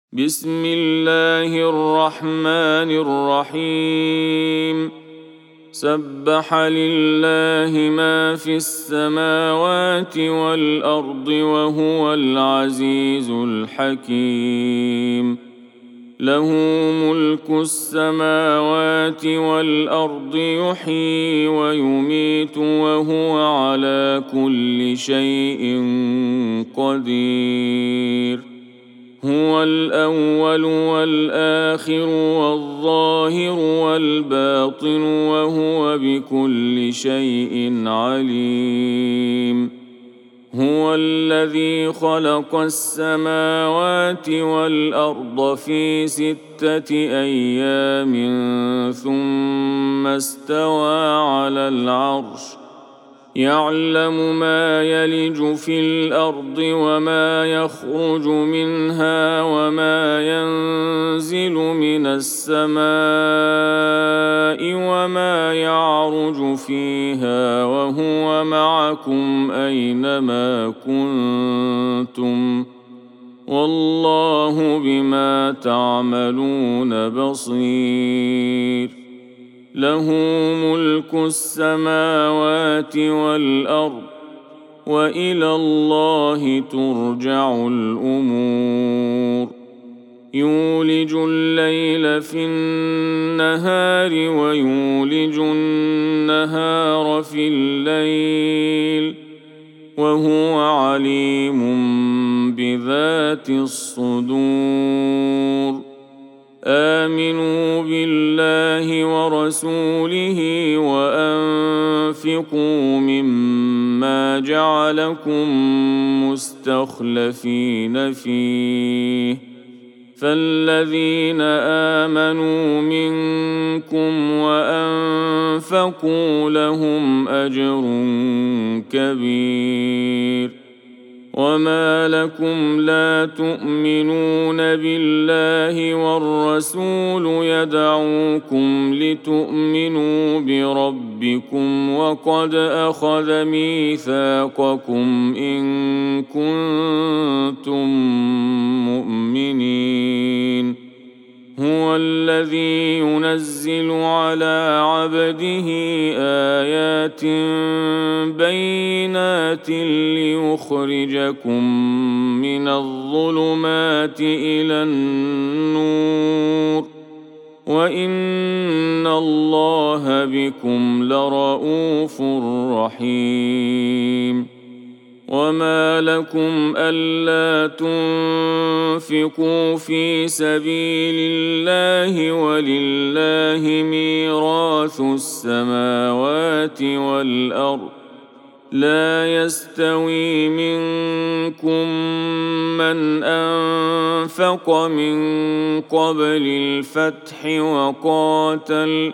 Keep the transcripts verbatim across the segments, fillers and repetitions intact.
بسم الله الرحمن الرحيم سبح لله ما في السماوات والأرض وهو العزيز الحكيم له ملك السماوات والأرض يحيي ويميت وهو على كل شيء قدير هو الأول والآخر والظاهر والباطن وهو بكل شيء عليم هو الذي خلق السماوات والأرض في ستة أيام ثم استوى على العرش يعلم ما يلج في الأرض وما يخرج منها وما ينزل من السماء وما يعرج فيها وهو معكم أينما كنتم والله بما تعملون بصير له ملك السماوات والأرض وإلى الله ترجع الأمور يولج الليل في النهار ويولج النهار في الليل وهو عليم بذات الصدور آمنوا بالله ورسوله وأنفقوا مما جعلكم مستخلفين فيه فالذين آمنوا منكم وأنفقوا لهم أجر كبير وما لكم لا تؤمنون بالله والرسول يدعوكم لتؤمنوا بربكم وقد أخذ ميثاقكم إن كنتم مؤمنين هو الذي ينزل على عبده آيات بينات ليخرجكم من الظلمات إلى النور وإن الله بكم لرءوف رحيم وما لكم ألا تنفقوا في سبيل الله ولله ميراث السماوات والأرض لا يستوي منكم من أنفق من قبل الفتح وقاتل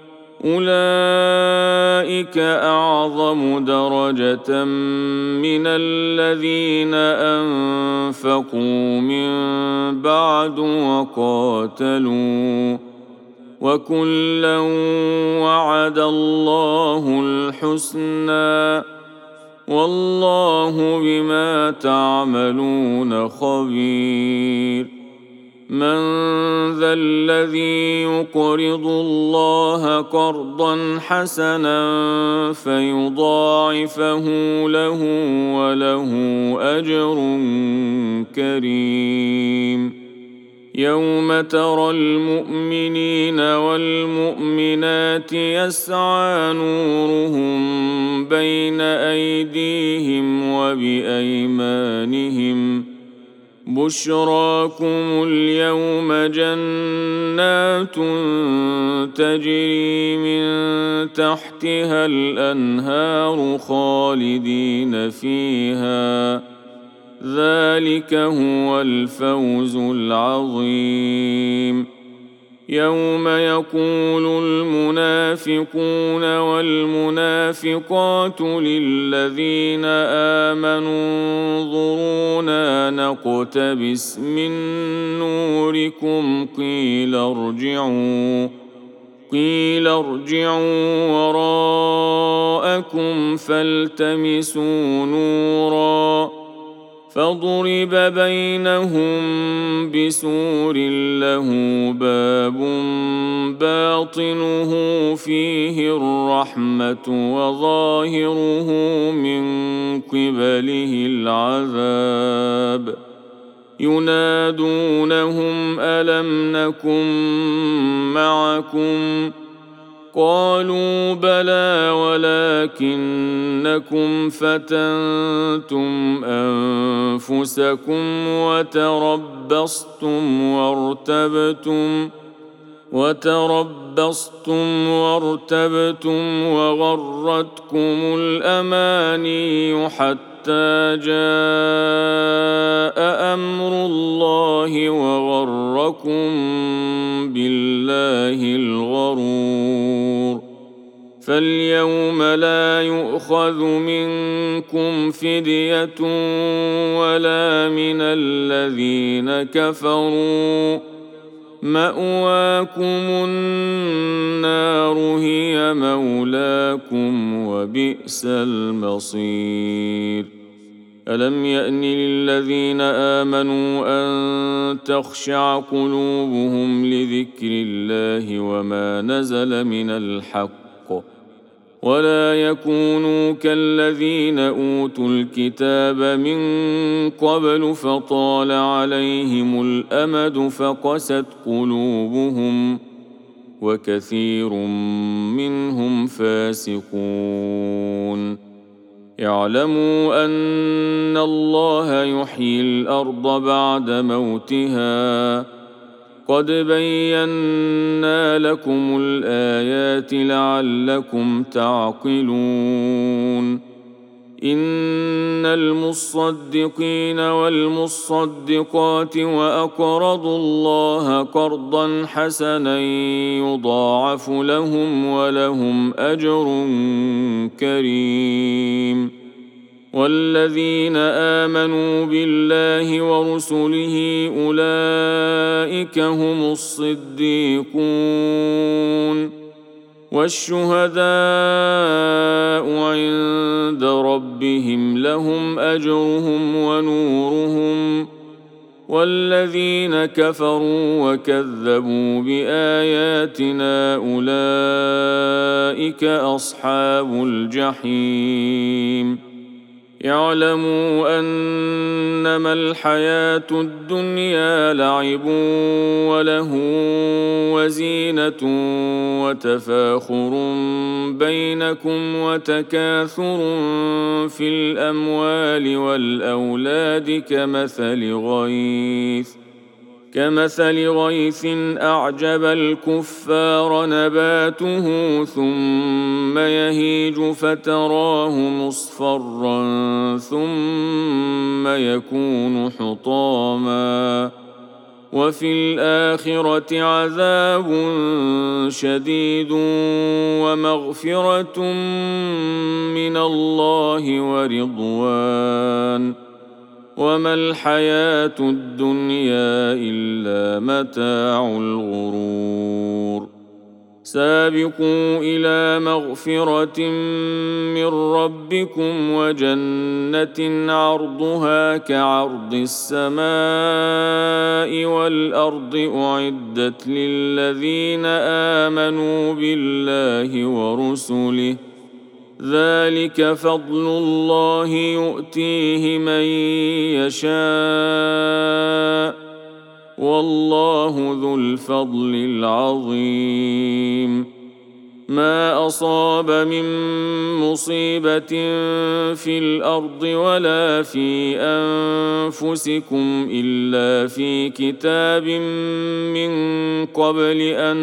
أولئك أعظم درجة من الذين أنفقوا من بعد وقاتلوا وكلا وعد الله الحسنى والله بما تعملون خبير من ذا الذي يقرض الله قرضا حسنا فيضاعفه له وله أجر كريم يوم ترى المؤمنين والمؤمنات يسعى نورهم بين أيديهم وبأيمانهم بشراكم اليوم جنات تجري من تحتها الأنهار خالدين فيها ذلك هو الفوز العظيم يوم يقول المنافقون والمنافقات للذين آمنوا انظرونا نقتبس من نوركم قيل ارجعوا قيل ارجعوا وراءكم فالتمسوا نورا فضرب بينهم بسور له باب باطنه فيه الرحمة وظاهره من قبله العذاب ينادونهم ألم نكن معكم قالوا بلى ولكنكم فتنتم أنفسكم وتربصتم وارتبتم وتربصتم وارتبتم وغرتكم الأماني حتى جاء أمر الله وغركم بالله الغرور فاليوم لا يؤخذ منكم فدية ولا من الذين كفروا مأواكم النار هي مولاكم وبئس المصير ألم يأن للذين آمنوا أن تخشع قلوبهم لذكر الله وما نزل من الحق ولا يكونوا كالذين أوتوا الكتاب من قبل فطال عليهم الأمد فقست قلوبهم وكثير منهم فاسقون اعلموا أن الله يحيي الأرض بعد موتها قد بينا لكم الآيات لعلكم تعقلون إن المصدقين والمصدقات وأقرضوا الله قرضا حسنا يضاعف لهم ولهم أجر كريم والذين آمنوا بالله ورسله أولئك هم الصديقون والشهداء عند ربهم لهم أجرهم ونورهم والذين كفروا وكذبوا بآياتنا أولئك أصحاب الجحيم اعلموا أنما الحياة الدنيا لعب وله وزينة وتفاخر بينكم وتكاثر في الأموال والأولاد كمثل غيث كمثل غيث أعجب الكفار نباته ثم يهيج فتراه مصفرا ثم يكون حطاما وفي الآخرة عذاب شديد ومغفرة من الله ورضوان وما الحياة الدنيا إلا متاع الغرور سابقوا إلى مغفرة من ربكم وجنة عرضها كعرض السماء والأرض أعدت للذين آمنوا بالله ورسله ذلك فضل الله يؤتيه من يشاء والله ذو الفضل العظيم ما أصاب من مصيبة في الأرض ولا في أنفسكم إلا في كتاب من قبل أن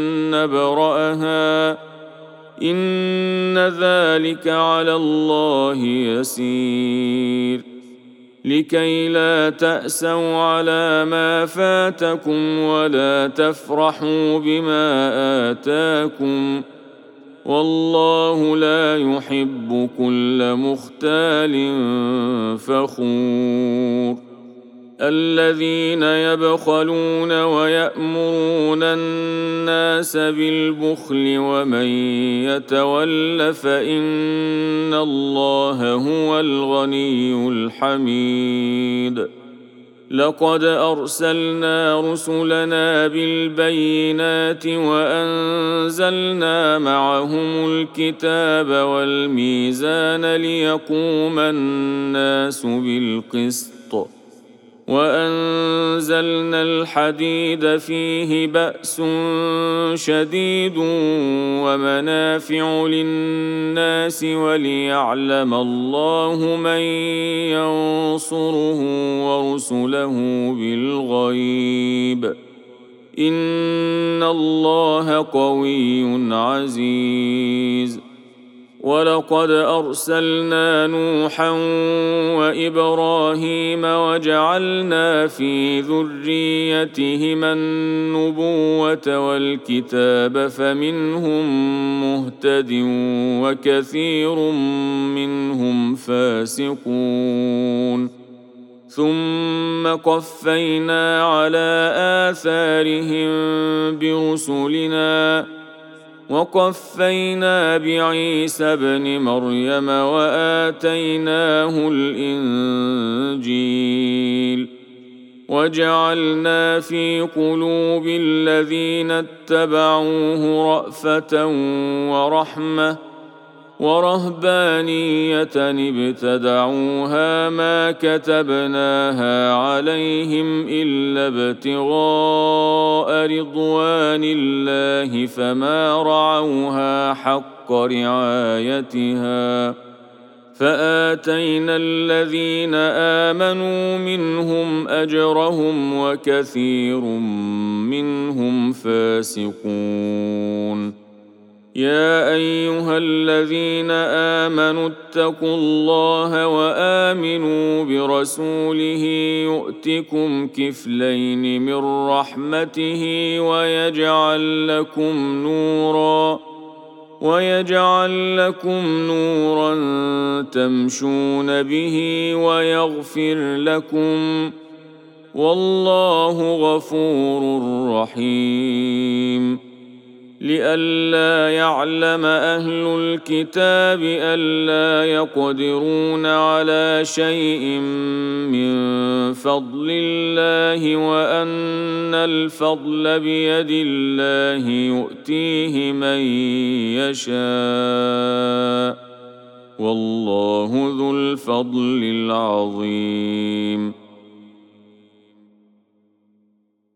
نبرأها إن ذلك على الله يسير لكي لا تأسوا على ما فاتكم ولا تفرحوا بما آتاكم والله لا يحب كل مختال فخور الذين يبخلون ويأمرون الناس بالبخل ومن يتول فإن الله هو الغني الحميد. لقد أرسلنا رسلنا بالبينات وأنزلنا معهم الكتاب والميزان ليقوم الناس بالقسط وأنزلنا الحديد فيه بأس شديد ومنافع للناس وليعلم الله من ينصره ورسله بالغيب إن الله قوي عزيز. ولقد أرسلنا نوحا وإبراهيم وجعلنا في ذريتهما النبوة والكتاب فمنهم مهتد وكثير منهم فاسقون. ثم قفينا على آثارهم برسلنا وقفينا بعيسى ابن مريم وآتيناه الإنجيل وجعلنا في قلوب الذين اتبعوه رأفة ورحمة ورهبانية ابتدعوها ما كتبناها عليهم إلا ابتغاء رضوان الله فما رعوها حق رعايتها فآتينا الذين آمنوا منهم أجرهم وكثير منهم فاسقون. يا أيها الذين آمنوا اتقوا الله وآمنوا برسوله يؤتكم كفلين من رحمته ويجعل لكم نورا ويجعل لكم نورا تمشون به ويغفر لكم والله غفور رحيم. لئلا يعلم أهل الكتاب ألا يقدرون على شيء من فضل الله وأن الفضل بيد الله يؤتيه من يشاء والله ذو الفضل العظيم.